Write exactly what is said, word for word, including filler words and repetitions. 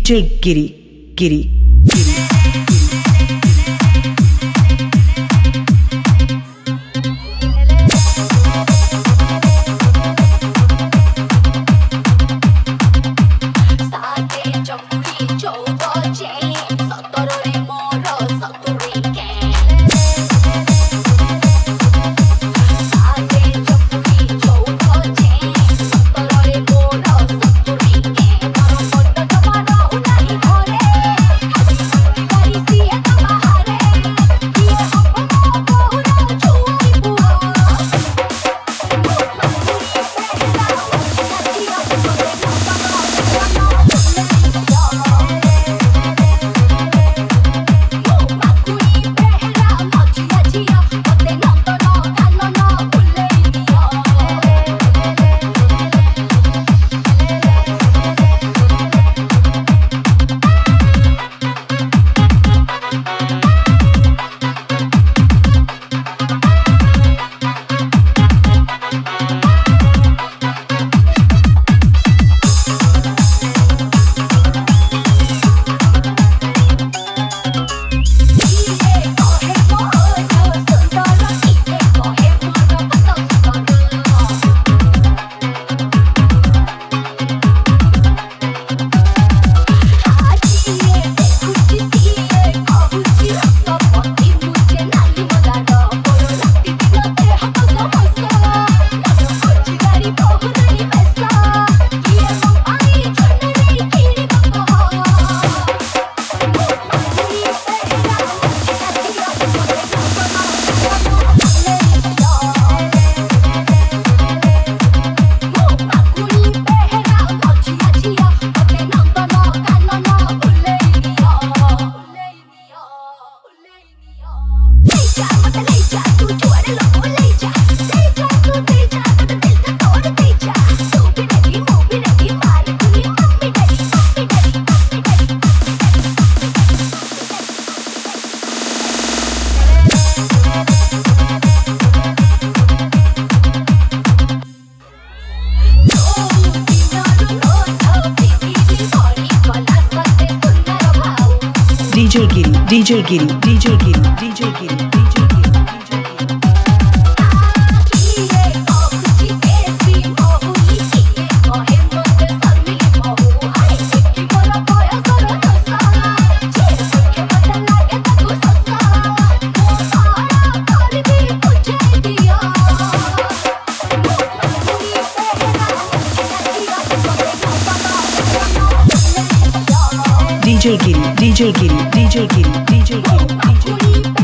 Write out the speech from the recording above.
J Giri, Giri, Giri. D J Giri, D J Giri, D J Giri, D J Giri, D J Giri, D J Giri. D J Giri, D J Giri, D J Giri, D J Giri, D J Giri.